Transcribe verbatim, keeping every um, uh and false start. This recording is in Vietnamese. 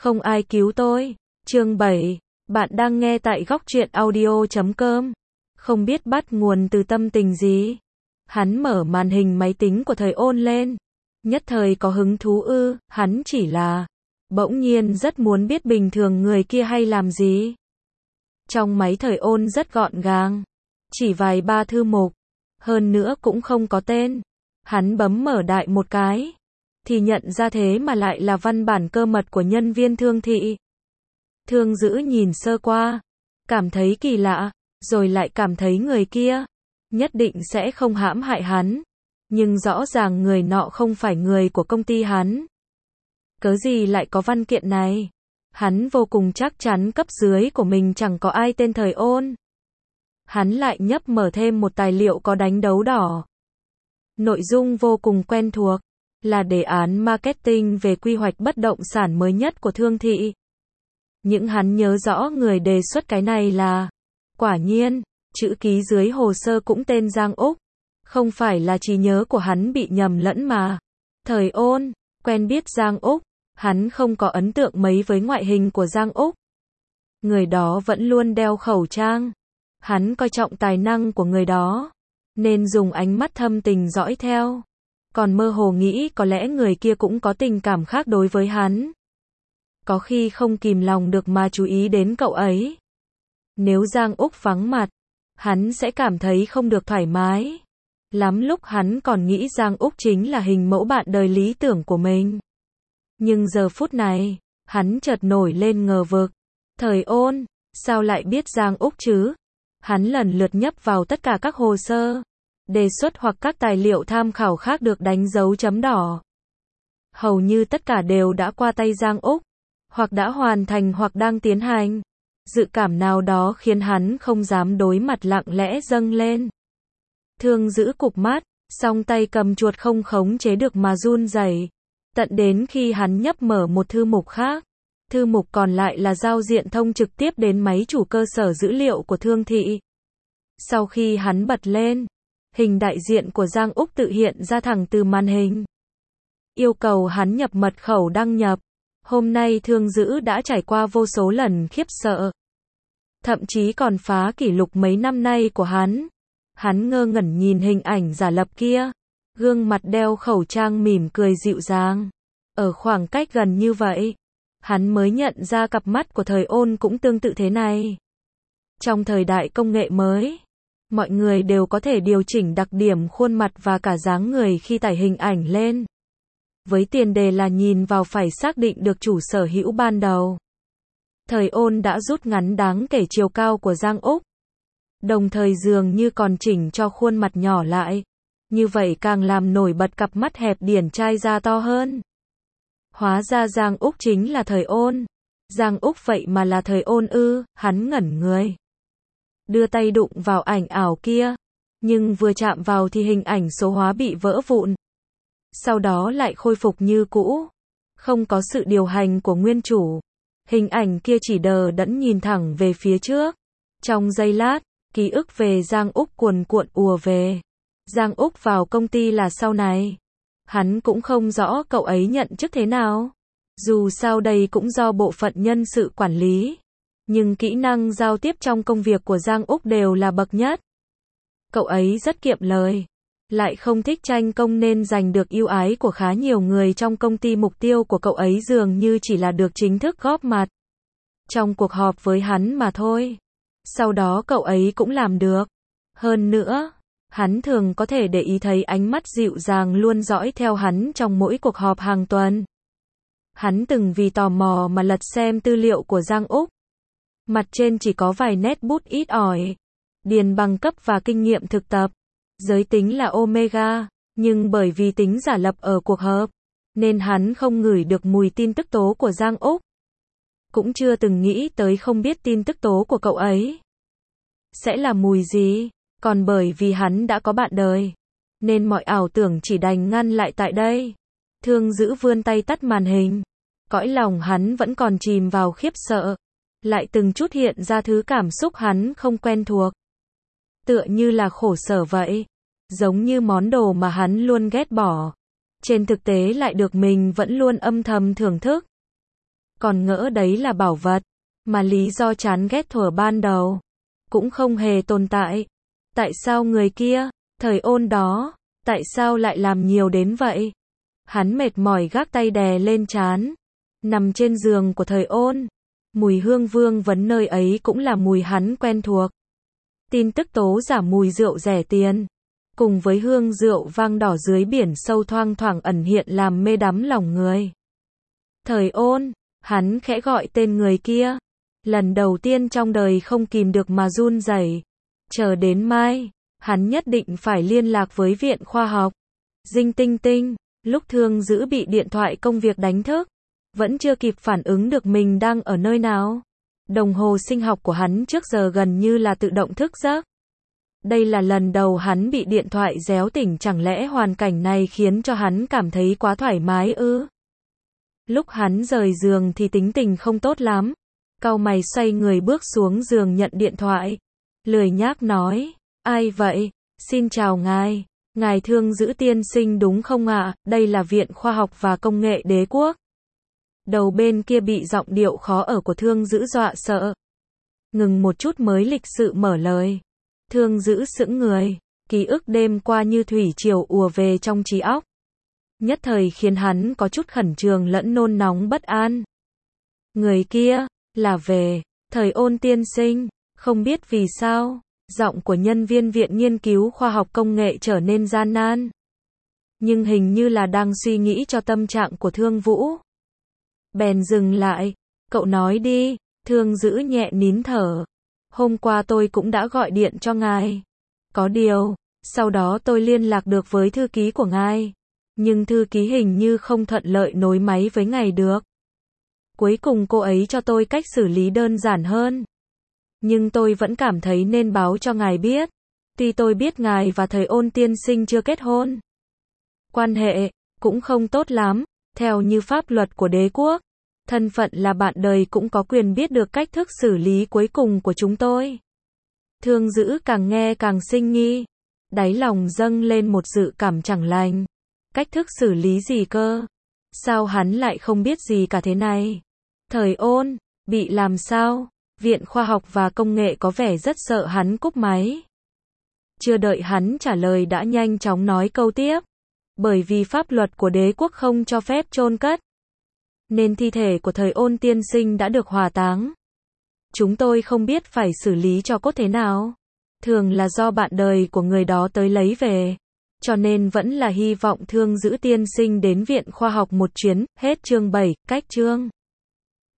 Không ai cứu tôi. Chương bảy. Bạn đang nghe tại góc truyện audio chấm com. Không biết bắt nguồn từ tâm tình gì. Hắn mở màn hình máy tính của Thời Ôn lên. Nhất thời có hứng thú ư, hắn chỉ là bỗng nhiên rất muốn biết bình thường người kia hay làm gì. Trong máy Thời Ôn rất gọn gàng. Chỉ vài ba thư mục. Hơn nữa cũng không có tên. Hắn bấm mở đại một cái. Thì nhận ra thế mà lại là văn bản cơ mật của nhân viên Thương thị. Thương Dữ nhìn sơ qua. Cảm thấy kỳ lạ. Rồi lại cảm thấy người kia nhất định sẽ không hãm hại hắn. Nhưng rõ ràng người nọ không phải người của công ty hắn. Cớ gì lại có văn kiện này? Hắn vô cùng chắc chắn cấp dưới của mình chẳng có ai tên Thời Ôn. Hắn lại nhấp mở thêm một tài liệu có đánh dấu đỏ. Nội dung vô cùng quen thuộc. Là đề án marketing về quy hoạch bất động sản mới nhất của Thương thị. Những hắn nhớ rõ người đề xuất cái này là. Quả nhiên, chữ ký dưới hồ sơ cũng tên Giang Úc. Không phải là trí nhớ của hắn bị nhầm lẫn mà. Thời Ôn, quen biết Giang Úc. Hắn không có ấn tượng mấy với ngoại hình của Giang Úc. Người đó vẫn luôn đeo khẩu trang. Hắn coi trọng tài năng của người đó. Nên dùng ánh mắt thâm tình dõi theo. Còn mơ hồ nghĩ có lẽ người kia cũng có tình cảm khác đối với hắn. Có khi không kìm lòng được mà chú ý đến cậu ấy. Nếu Giang Úc vắng mặt, hắn sẽ cảm thấy không được thoải mái. Lắm lúc hắn còn nghĩ Giang Úc chính là hình mẫu bạn đời lý tưởng của mình. Nhưng giờ phút này, hắn chợt nổi lên ngờ vực. Thời Ôn, sao lại biết Giang Úc chứ? Hắn lần lượt nhấp vào tất cả các hồ sơ, đề xuất hoặc các tài liệu tham khảo khác được đánh dấu chấm đỏ. Hầu như tất cả đều đã qua tay Giang Úc, hoặc đã hoàn thành hoặc đang tiến hành. Dự cảm nào đó khiến hắn không dám đối mặt lặng lẽ dâng lên. Thương Dữ cụp mắt, song tay cầm chuột không khống chế được mà run rẩy. Tận đến khi hắn nhấp mở một thư mục khác. Thư mục còn lại là giao diện thông trực tiếp đến máy chủ cơ sở dữ liệu của Thương thị. Sau khi hắn bật lên, hình đại diện của Giang Úc tự hiện ra thẳng từ màn hình. Yêu cầu hắn nhập mật khẩu đăng nhập. Hôm nay Thương Dữ đã trải qua vô số lần khiếp sợ. Thậm chí còn phá kỷ lục mấy năm nay của hắn. Hắn ngơ ngẩn nhìn hình ảnh giả lập kia. Gương mặt đeo khẩu trang mỉm cười dịu dàng. Ở khoảng cách gần như vậy, hắn mới nhận ra cặp mắt của Thời Ôn cũng tương tự thế này. Trong thời đại công nghệ mới, mọi người đều có thể điều chỉnh đặc điểm khuôn mặt và cả dáng người khi tải hình ảnh lên. Với tiền đề là nhìn vào phải xác định được chủ sở hữu ban đầu. Thời Ôn đã rút ngắn đáng kể chiều cao của Giang Úc. Đồng thời dường như còn chỉnh cho khuôn mặt nhỏ lại. Như vậy càng làm nổi bật cặp mắt hẹp điển trai ra to hơn. Hóa ra Giang Úc chính là Thời Ôn. Giang Úc vậy mà là Thời Ôn ư, hắn ngẩn người. Đưa tay đụng vào ảnh ảo kia. Nhưng vừa chạm vào thì hình ảnh số hóa bị vỡ vụn. Sau đó lại khôi phục như cũ. Không có sự điều hành của nguyên chủ. Hình ảnh kia chỉ đờ đẫn nhìn thẳng về phía trước. Trong giây lát, ký ức về Giang Úc cuồn cuộn ùa về. Giang Úc vào công ty là sau này. Hắn cũng không rõ cậu ấy nhận chức thế nào. Dù sao đây cũng do bộ phận nhân sự quản lý. Nhưng kỹ năng giao tiếp trong công việc của Giang Úc đều là bậc nhất. Cậu ấy rất kiệm lời. Lại không thích tranh công nên giành được ưu ái của khá nhiều người trong công ty. Mục tiêu của cậu ấy dường như chỉ là được chính thức góp mặt trong cuộc họp với hắn mà thôi. Sau đó cậu ấy cũng làm được. Hơn nữa, hắn thường có thể để ý thấy ánh mắt dịu dàng luôn dõi theo hắn trong mỗi cuộc họp hàng tuần. Hắn từng vì tò mò mà lật xem tư liệu của Giang Úc. Mặt trên chỉ có vài nét bút ít ỏi. Điền bằng cấp và kinh nghiệm thực tập. Giới tính là Omega, nhưng bởi vì tính giả lập ở cuộc họp, nên hắn không ngửi được mùi tin tức tố của Giang Úc. Cũng chưa từng nghĩ tới không biết tin tức tố của cậu ấy sẽ là mùi gì, còn bởi vì hắn đã có bạn đời, nên mọi ảo tưởng chỉ đành ngăn lại tại đây. Thương Dữ vươn tay tắt màn hình. Cõi lòng hắn vẫn còn chìm vào khiếp sợ. Lại từng chút hiện ra thứ cảm xúc hắn không quen thuộc. Tựa như là khổ sở vậy. Giống như món đồ mà hắn luôn ghét bỏ. Trên thực tế lại được mình vẫn luôn âm thầm thưởng thức. còn ngỡ đấy là bảo vật, mà lý do chán ghét thuở ban đầu cũng không hề tồn tại. Tại sao người kia, thời ôn đó, tại sao lại làm nhiều đến vậy? Hắn mệt mỏi gác tay đè lên trán, nằm trên giường của thời ôn. Mùi hương vương vấn nơi ấy cũng là mùi hắn quen thuộc. Tin tức tố giả mùi rượu rẻ tiền, cùng với hương rượu vang đỏ dưới biển sâu thoang thoảng ẩn hiện làm mê đắm lòng người. Thời ôn, hắn khẽ gọi tên người kia. Lần đầu tiên trong đời không kìm được mà run rẩy. Chờ đến mai, hắn nhất định phải liên lạc với viện khoa học. Dinh tinh tinh, lúc Thương Dữ bị điện thoại công việc đánh thức, vẫn chưa kịp phản ứng được mình đang ở nơi nào. Đồng hồ sinh học của hắn trước giờ gần như là tự động thức giấc. Đây là lần đầu hắn bị điện thoại réo tỉnh, chẳng lẽ hoàn cảnh này khiến cho hắn cảm thấy quá thoải mái ư? Lúc hắn rời giường thì tính tình không tốt lắm. Cau mày xoay người bước xuống giường nhận điện thoại. Lười nhác nói, ai vậy? Xin chào ngài, ngài Thương Dữ tiên sinh đúng không ạ? Đây là Viện Khoa học và Công nghệ Đế quốc. Đầu bên kia bị giọng điệu khó ở của Thương Dữ dọa sợ. Ngừng một chút mới lịch sự mở lời. Thương Dữ sững người, ký ức đêm qua như thủy triều ùa về trong trí óc. Nhất thời khiến hắn có chút khẩn trương lẫn nôn nóng bất an. Người kia, là về, thời ôn tiên sinh, không biết vì sao, giọng của nhân viên viện nghiên cứu khoa học công nghệ trở nên gian nan. Nhưng hình như là đang suy nghĩ cho tâm trạng của Thương Vũ. Bèn dừng lại, cậu nói đi. Thương Dữ nhẹ nín thở. Hôm qua tôi cũng đã gọi điện cho ngài. Có điều, sau đó tôi liên lạc được với thư ký của ngài. Nhưng thư ký hình như không thuận lợi nối máy với ngài được. Cuối cùng cô ấy cho tôi cách xử lý đơn giản hơn. Nhưng tôi vẫn cảm thấy nên báo cho ngài biết. Tuy tôi biết ngài và thời ôn tiên sinh chưa kết hôn. Quan hệ cũng không tốt lắm. Theo như pháp luật của đế quốc, thân phận là bạn đời cũng có quyền biết được cách thức xử lý cuối cùng của chúng tôi. Thương Dữ càng nghe càng sinh nghi. Đáy lòng dâng lên một dự cảm chẳng lành. Cách thức xử lý gì cơ? Sao hắn lại không biết gì cả thế này? Thời ôn, bị làm sao? Viện Khoa học và Công nghệ có vẻ rất sợ hắn cúp máy. Chưa đợi hắn trả lời đã nhanh chóng nói câu tiếp. Bởi vì pháp luật của đế quốc không cho phép chôn cất, nên thi thể của thời ôn tiên sinh đã được hỏa táng. Chúng tôi không biết phải xử lý cho cốt thế nào. Thường là do bạn đời của người đó tới lấy về. Cho nên vẫn là hy vọng Thương Dữ tiên sinh đến Viện Khoa học một chuyến. Hết chương bảy, cách chương.